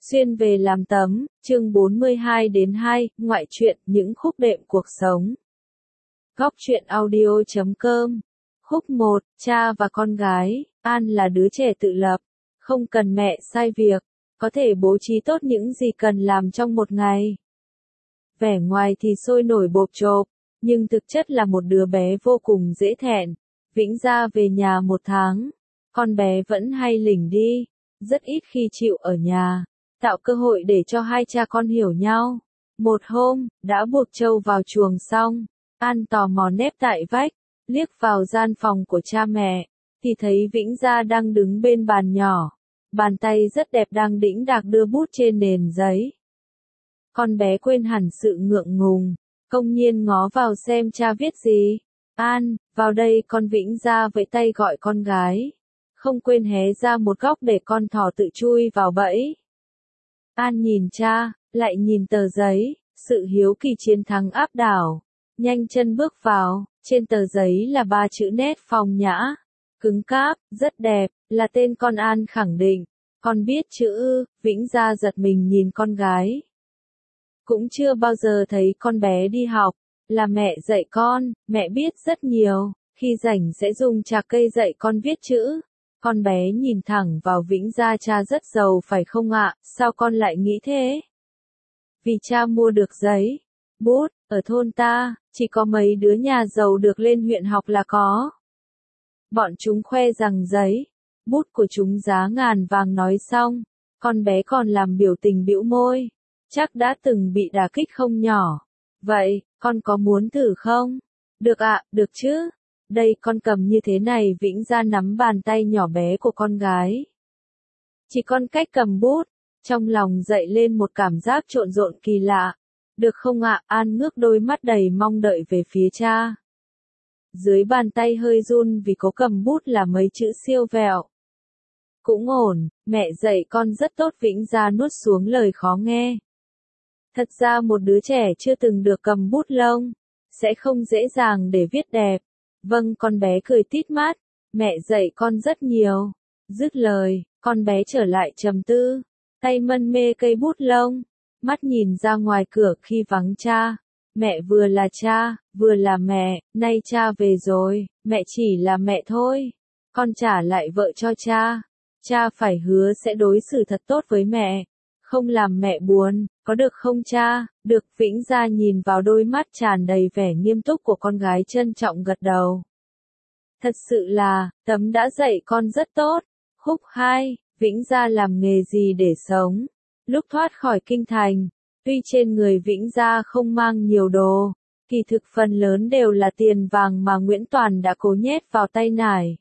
Xuyên về làm tấm, chương 42-2, ngoại truyện, những khúc đệm cuộc sống. Góc truyện audio.com. Khúc 1, cha và con gái. An là đứa trẻ tự lập, không cần mẹ sai việc, có thể bố trí tốt những gì cần làm trong một ngày. Vẻ ngoài thì sôi nổi bộp chộp, nhưng thực chất là một đứa bé vô cùng dễ thẹn. Vĩnh Gia về nhà 1 tháng, con bé vẫn hay lỉnh đi, rất ít khi chịu ở nhà, tạo cơ hội để cho hai cha con hiểu nhau. Một hôm, đã buộc trâu vào chuồng xong, An tò mò nép tại vách, liếc vào gian phòng của cha mẹ, thì thấy Vĩnh Gia đang đứng bên bàn nhỏ, bàn tay rất đẹp đang đĩnh đạc đưa bút trên nền giấy. Con bé quên hẳn sự ngượng ngùng, công nhiên ngó vào xem cha viết gì. An, vào đây, con Vĩnh Gia vẫy tay gọi con gái, không quên hé ra một góc để con thỏ tự chui vào bẫy. An nhìn cha, lại nhìn tờ giấy, sự hiếu kỳ chiến thắng áp đảo, nhanh chân bước vào, trên tờ giấy là 3 chữ nét phong nhã, cứng cáp, rất đẹp, là tên con. An khẳng định, con biết chữ ư? Vĩnh Gia giật mình nhìn con gái. Cũng chưa bao giờ thấy con bé đi học, là mẹ dạy con, mẹ biết rất nhiều, khi rảnh sẽ dùng chạc cây dạy con viết chữ. Con bé nhìn thẳng vào Vĩnh Gia. Cha rất giàu phải không ạ? Sao con lại nghĩ thế? Vì cha mua được giấy, bút, ở thôn ta, chỉ có mấy đứa nhà giàu được lên huyện học là có. Bọn chúng khoe rằng giấy, bút của chúng giá ngàn vàng. Nói xong, con bé còn làm biểu tình bĩu môi, chắc đã từng bị đả kích không nhỏ. Vậy, con có muốn thử không? Được ạ, được chứ. Đây, con cầm như thế này. Vĩnh Gia nắm bàn tay nhỏ bé của con gái. Chỉ con cách cầm bút, trong lòng dậy lên một cảm giác trộn rộn kỳ lạ. Được không ạ? An ngước đôi mắt đầy mong đợi về phía cha. Dưới bàn tay hơi run vì cố cầm bút là mấy chữ siêu vẹo. Cũng ổn, mẹ dạy con rất tốt. Vĩnh Gia nuốt xuống lời khó nghe. Thật ra một đứa trẻ chưa từng được cầm bút lông, sẽ không dễ dàng để viết đẹp. Vâng, con bé cười tít mắt, mẹ dạy con rất nhiều. Dứt lời, con bé trở lại trầm tư, tay mân mê cây bút lông, mắt nhìn ra ngoài cửa khi vắng cha. Mẹ vừa là cha, vừa là mẹ, nay cha về rồi, mẹ chỉ là mẹ thôi. Con trả lại vợ cho cha. Cha phải hứa sẽ đối xử thật tốt với mẹ, không làm mẹ buồn, có được không cha? Được. Vĩnh Gia nhìn vào đôi mắt tràn đầy vẻ nghiêm túc của con gái, trân trọng gật đầu. Thật sự là, Tấm đã dạy con rất tốt. Khúc 2, Vĩnh Gia làm nghề gì để sống? Lúc thoát khỏi kinh thành, tuy trên người Vĩnh Gia không mang nhiều đồ, kỳ thực phần lớn đều là tiền vàng mà Nguyễn Toàn đã cố nhét vào tay nải.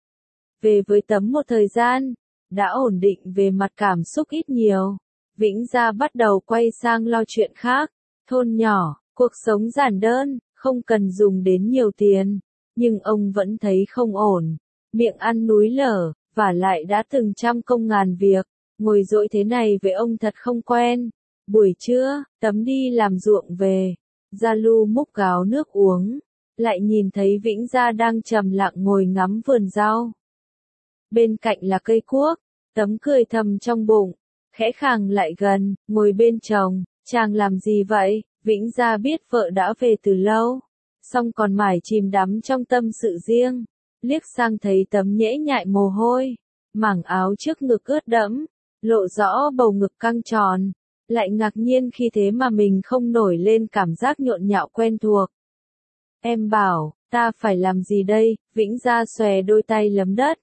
Về với Tấm một thời gian, đã ổn định về mặt cảm xúc ít nhiều, Vĩnh Gia bắt đầu quay sang lo chuyện khác. Thôn nhỏ, cuộc sống giản đơn, không cần dùng đến nhiều tiền, nhưng ông vẫn thấy không ổn. Miệng ăn núi lở, vả lại đã từng trăm công ngàn việc, ngồi dỗi thế này với ông thật không quen. Buổi trưa, Tấm đi làm ruộng về, ra lu múc gáo nước uống, lại nhìn thấy Vĩnh Gia đang trầm lặng ngồi ngắm vườn rau. Bên cạnh là cây cuốc, Tấm cười thầm trong bụng, khẽ khàng lại gần, ngồi bên chồng. Chàng làm gì vậy? Vĩnh Gia biết vợ đã về từ lâu, song còn mải chìm đắm trong tâm sự riêng. Liếc sang thấy Tấm nhễ nhại mồ hôi, mảng áo trước ngực ướt đẫm, lộ rõ bầu ngực căng tròn. Lại ngạc nhiên khi thế mà mình không nổi lên cảm giác nhộn nhạo quen thuộc. Em bảo, ta phải làm gì đây? Vĩnh Gia xòe đôi tay lấm đất.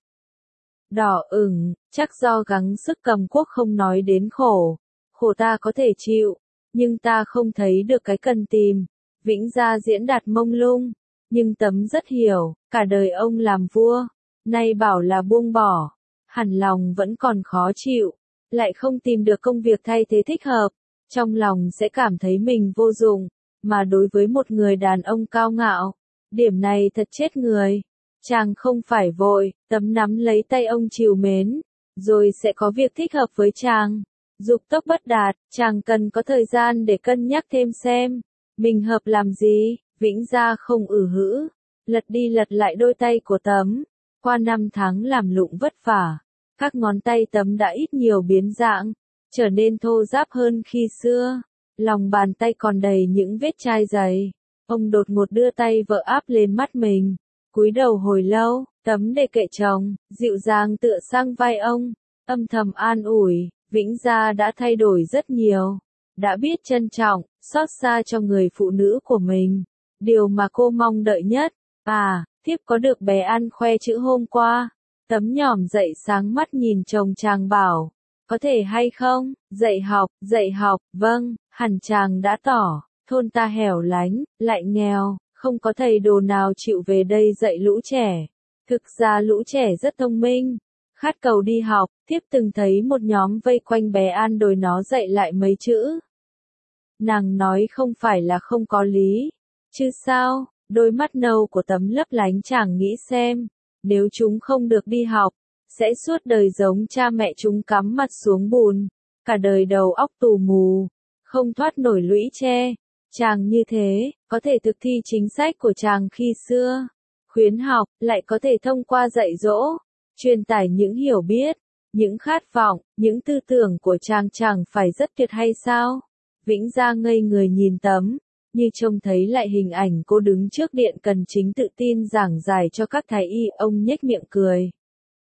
Đỏ ửng, chắc do gắng sức cầm cuốc không nói đến khổ. Khổ ta có thể chịu, nhưng ta không thấy được cái cần tìm. Vĩnh Gia diễn đạt mông lung, nhưng Tấm rất hiểu, cả đời ông làm vua, nay bảo là buông bỏ, hẳn lòng vẫn còn khó chịu, lại không tìm được công việc thay thế thích hợp, trong lòng sẽ cảm thấy mình vô dụng, mà đối với một người đàn ông cao ngạo, điểm này thật chết người. Chàng không phải vội, Tấm nắm lấy tay ông trìu mến, rồi sẽ có việc thích hợp với chàng. Dục tốc bất đạt, chàng cần có thời gian để cân nhắc thêm xem, mình hợp làm gì. Vĩnh Gia không hữ, lật đi lật lại đôi tay của Tấm. Qua 5 tháng làm lụng vất vả, các ngón tay Tấm đã ít nhiều biến dạng, trở nên thô ráp hơn khi xưa. Lòng bàn tay còn đầy những vết chai dày. Ông đột ngột đưa tay vợ áp lên mắt mình. Cúi đầu hồi lâu, Tấm để kệ chồng, dịu dàng tựa sang vai ông, âm thầm an ủi, Vĩnh Gia đã thay đổi rất nhiều. Đã biết trân trọng, xót xa cho người phụ nữ của mình. Điều mà cô mong đợi nhất. Thiếp có được bé ăn khoe chữ hôm qua. Tấm nhỏm dậy sáng mắt nhìn chồng chàng bảo. Có thể hay không? Dạy học, vâng, hẳn chàng đã tỏ. Thôn ta hẻo lánh, lại nghèo, không có thầy đồ nào chịu về đây dạy lũ trẻ. Thực ra lũ trẻ rất thông minh. Khát cầu đi học, thiếp từng thấy một nhóm vây quanh bé An đòi nó dạy lại mấy chữ. Nàng nói không phải là không có lý. Chứ sao? Đôi mắt nâu của Tấm lấp lánh chàng nghĩ xem. Nếu chúng không được đi học, sẽ suốt đời giống cha mẹ chúng cắm mặt xuống bùn. Cả đời đầu óc tù mù, không thoát nổi lũy tre. Chàng như thế, có thể thực thi chính sách của chàng khi xưa. Khuyến học, lại có thể thông qua dạy dỗ, truyền tải những hiểu biết, những khát vọng, những tư tưởng của chàng chẳng phải rất tuyệt hay sao? Vĩnh Gia ngây người nhìn Tấm, như trông thấy lại hình ảnh cô đứng trước điện cần chính tự tin giảng giải cho các thái y, ông nhếch miệng cười.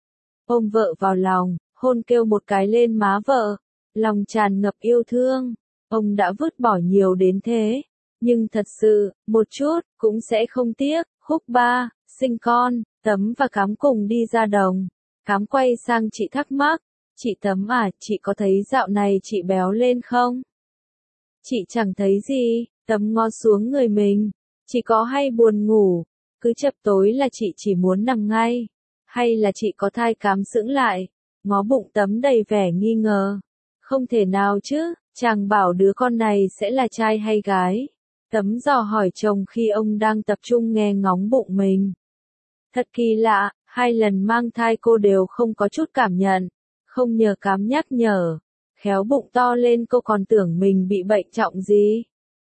Ôm vợ vào lòng, hôn kêu một cái lên má vợ, lòng tràn ngập yêu thương. Ông đã vứt bỏ nhiều đến thế, nhưng thật sự, một chút, cũng sẽ không tiếc. Khúc 3, sinh con, Tấm và Cám cùng đi ra đồng. Cám quay sang chị thắc mắc, chị Tấm à, chị có thấy dạo này chị béo lên không? Chị chẳng thấy gì, Tấm ngó xuống người mình, chị có hay buồn ngủ, cứ chập tối là chị chỉ muốn nằm ngay, hay là chị có thai? Cám sững lại, ngó bụng Tấm đầy vẻ nghi ngờ. Không thể nào chứ, chàng bảo đứa con này sẽ là trai hay gái? Tấm dò hỏi chồng khi ông đang tập trung nghe ngóng bụng mình. Thật kỳ lạ, 2 lần mang thai cô đều không có chút cảm nhận. Không nhờ Cám nhắc nhở. Khéo bụng to lên cô còn tưởng mình bị bệnh trọng gì.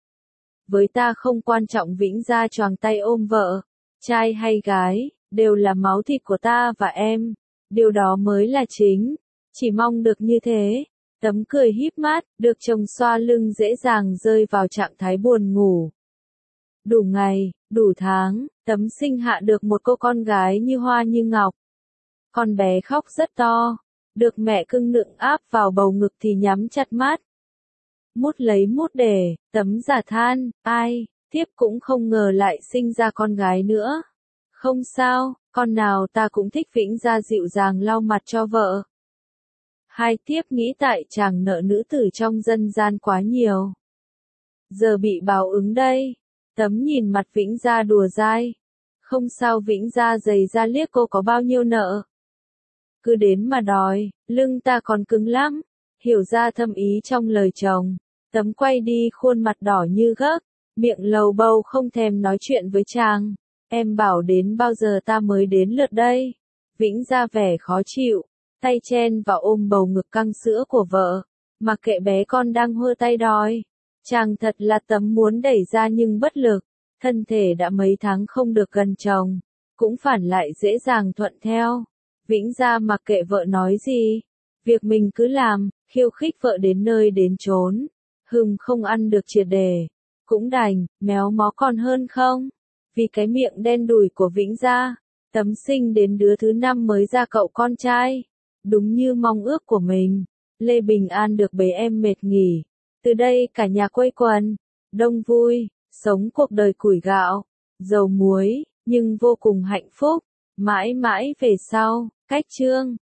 Với ta không quan trọng. Vĩnh Gia choàng tay ôm vợ. Trai hay gái, đều là máu thịt của ta và em. Điều đó mới là chính. Chỉ mong được như thế. Tấm cười híp mắt, được chồng xoa lưng dễ dàng rơi vào trạng thái buồn ngủ. Đủ ngày, đủ tháng, Tấm sinh hạ được một cô con gái như hoa như ngọc. Con bé khóc rất to, được mẹ cưng nựng áp vào bầu ngực thì nhắm chặt mắt. Mút lấy mút để, Tấm giả than, ai, thiếp cũng không ngờ lại sinh ra con gái nữa. Không sao, con nào ta cũng thích. Vĩnh Gia dịu dàng lau mặt cho vợ. Thiếp nghĩ tại chàng nợ nữ tử trong dân gian quá nhiều. Giờ bị báo ứng đây. Tấm nhìn mặt Vĩnh Gia đùa dai. Không sao. Vĩnh Gia giày ra liếc cô có bao nhiêu nợ. Cứ đến mà đòi, lưng ta còn cứng lắm. Hiểu ra thâm ý trong lời chồng. Tấm quay đi khuôn mặt đỏ như gấc, miệng lầu bầu không thèm nói chuyện với chàng. Em bảo đến bao giờ ta mới đến lượt đây? Vĩnh Gia vẻ khó chịu, tay chen vào ôm bầu ngực căng sữa của vợ, mặc kệ bé con đang hơ tay đòi. Chàng thật là Tấm muốn đẩy ra nhưng bất lực, thân thể đã mấy tháng không được gần chồng, cũng phản lại dễ dàng thuận theo. Vĩnh Gia mặc kệ vợ nói gì, việc mình cứ làm, khiêu khích vợ đến nơi đến chốn. Không ăn được triệt đề, cũng đành, méo mó còn hơn không? Vì cái miệng đen đủi của Vĩnh Gia, Tấm sinh đến đứa thứ 5 mới ra cậu con trai. Đúng như mong ước của mình, Lê Bình An được bế em mệt nghỉ. Từ đây cả nhà quây quần, đông vui, sống cuộc đời củi gạo, dầu muối, nhưng vô cùng hạnh phúc. Mãi mãi về sau, cách chương.